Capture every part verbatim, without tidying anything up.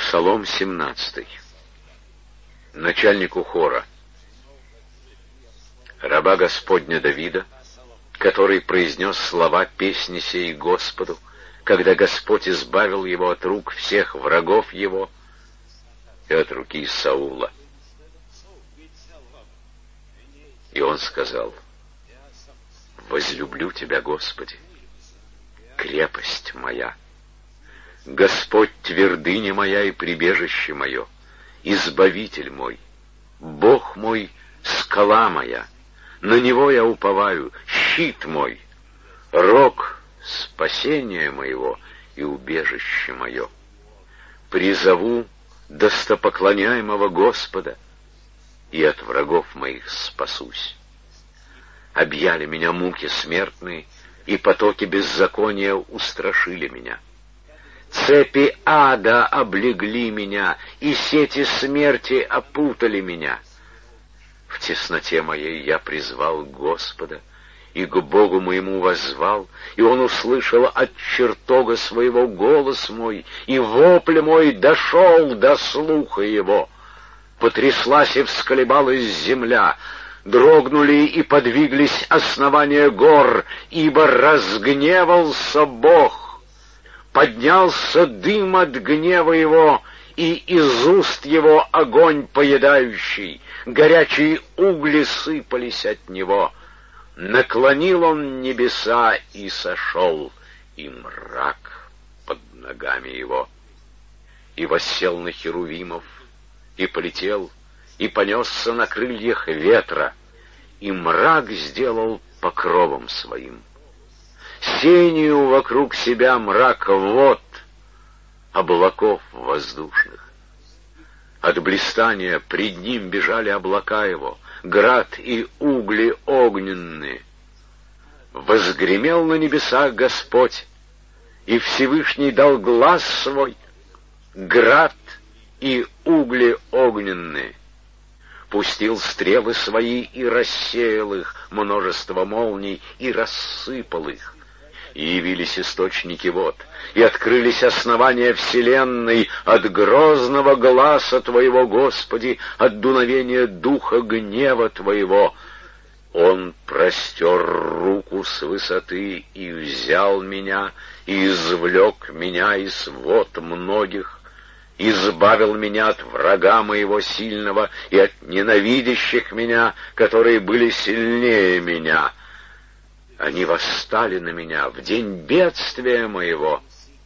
Псалом семнадцатый. Начальнику хора. Раба Господня Давида, который произнес слова песни сей Господу, когда Господь избавил его от рук всех врагов его и от руки Саула. И он сказал: «Возлюблю Тебя, Господи, крепость моя. Господь твердыня моя и прибежище мое, избавитель мой, Бог мой, скала моя, на Него я уповаю, щит мой, рог спасения моего и убежище мое. Призову достопоклоняемого Господа, и от врагов моих спасусь. Объяли меня муки смертные, и потоки беззакония устрашили меня. Цепи ада облегли меня, и сети смерти опутали меня. В тесноте моей я призвал Господа, и к Богу моему воззвал, и Он услышал от чертога своего голос мой, и вопль мой дошел до слуха его. Потряслась и всколебалась земля, дрогнули и подвиглись основания гор, ибо разгневался Бог. Поднялся дым от гнева его, и из уст его огонь поедающий, горячие угли сыпались от него. Наклонил он небеса и сошел, и мрак под ногами его. И воссел на херувимов, и полетел, и понесся на крыльях ветра, и мрак сделал покровом своим. Сенью вокруг себя мрак вод, облаков воздушных. От блистания пред ним бежали облака его, град и угли огненные. Возгремел на небесах Господь, и Всевышний дал глас свой, град и угли огненные. Пустил стрелы свои и рассеял их, множество молний, и рассыпал их. И явились источники вод, и открылись основания вселенной от грозного гласа Твоего, Господи, от дуновения духа гнева Твоего. Он простер руку с высоты и взял меня, и извлек меня из вод многих, избавил меня от врага моего сильного и от ненавидящих меня, которые были сильнее меня. Они восстали на меня в день бедствия моего,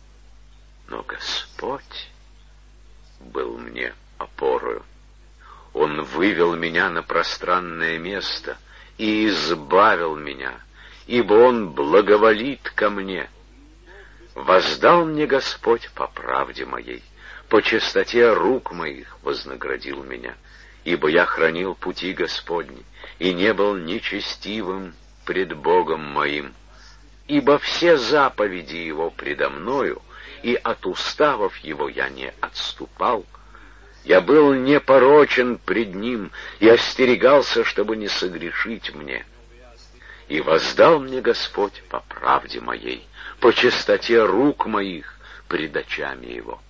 но Господь был мне опорою. Он вывел меня на пространное место и избавил меня, ибо Он благоволит ко мне. Воздал мне Господь по правде моей, по чистоте рук моих вознаградил меня, ибо я хранил пути Господни и не был нечестивым пред Богом моим, ибо все заповеди Его предо мною, и от уставов Его я не отступал. Я был непорочен пред Ним и остерегался, чтобы не согрешить мне. И воздал мне Господь по правде моей, по чистоте рук моих пред очами Его.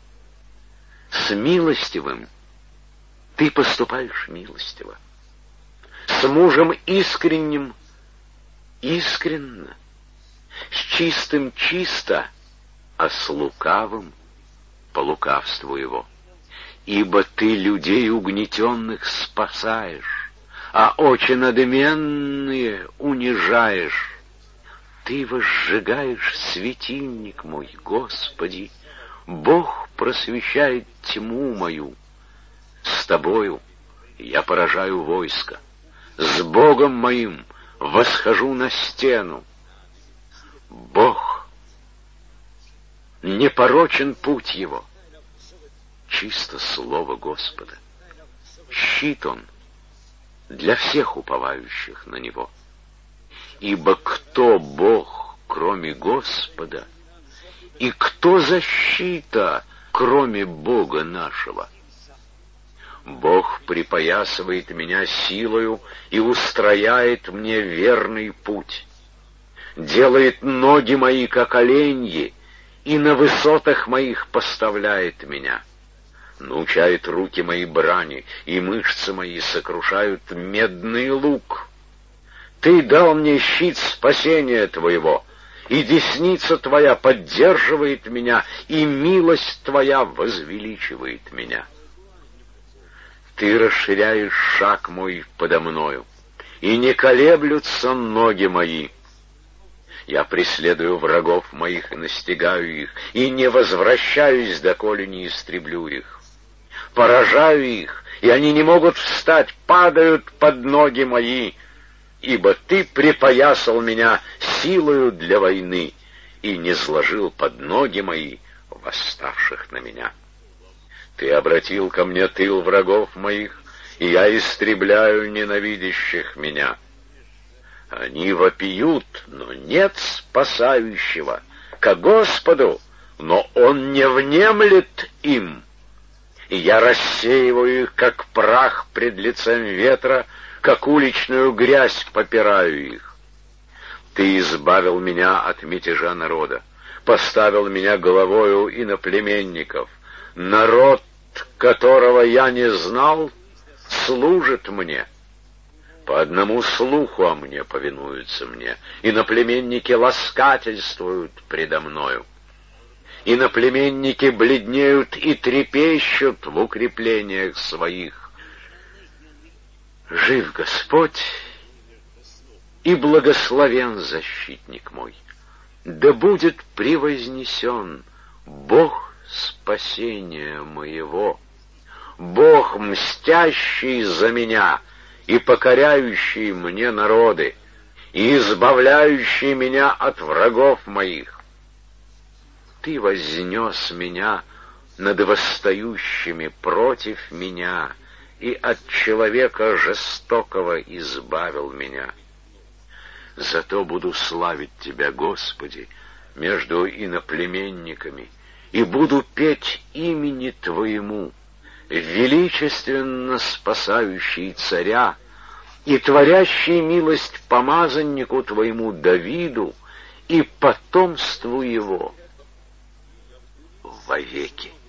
С милостивым ты поступаешь милостиво, с мужем искренним искренно, с чистым чисто, а с лукавым по лукавству его. Ибо ты людей угнетенных спасаешь, а очи надменные унижаешь. Ты возжигаешь светильник мой, Господи, Бог просвещает тьму мою. С тобою я поражаю войско, с Богом моим восхожу на стену. Бог, непорочен путь его, чисто слово Господа. Щит он для всех уповающих на него. Ибо кто Бог, кроме Господа, и кто защита, кроме Бога нашего? Бог припоясывает меня силою и устрояет мне верный путь, делает ноги мои, как оленьи, и на высотах моих поставляет меня. научает руки мои брани, и мышцы мои сокрушают медный лук. Ты дал мне щит спасения Твоего, и десница Твоя поддерживает меня, и милость Твоя возвеличивает меня. Ты расширяешь шаг мой подо мною, и не колеблются ноги мои. Я преследую врагов моих и настигаю их, и не возвращаюсь, доколе не истреблю их. Поражаю их, и они не могут встать, падают под ноги мои, ибо Ты припоясал меня силою для войны и не сложил под ноги мои восставших на меня. Ты обратил ко мне тыл врагов моих, и я истребляю ненавидящих меня. Они вопиют, но нет спасающего, ко Господу, но Он не внемлет им. И я рассеиваю их, как прах пред лицем ветра, как уличную грязь попираю их. Ты избавил меня от мятежа народа, поставил меня головою иноплеменников. Народ, которого я не знал, служит мне. По одному слуху о мне повинуются мне, иноплеменники ласкательствуют предо мною. Иноплеменники бледнеют и трепещут в укреплениях своих. Жив Господь, и благословен защитник мой. Да будет превознесен Бог спасения моего, Бог, мстящий за меня и покоряющий мне народы, и избавляющий меня от врагов моих. Ты вознес меня над восстающими против меня, и от человека жестокого избавил меня. Зато буду славить Тебя, Господи, между иноплеменниками, и буду петь имени Твоему, величественно спасающий царя и творящий милость помазаннику Твоему Давиду и потомству его вовеки.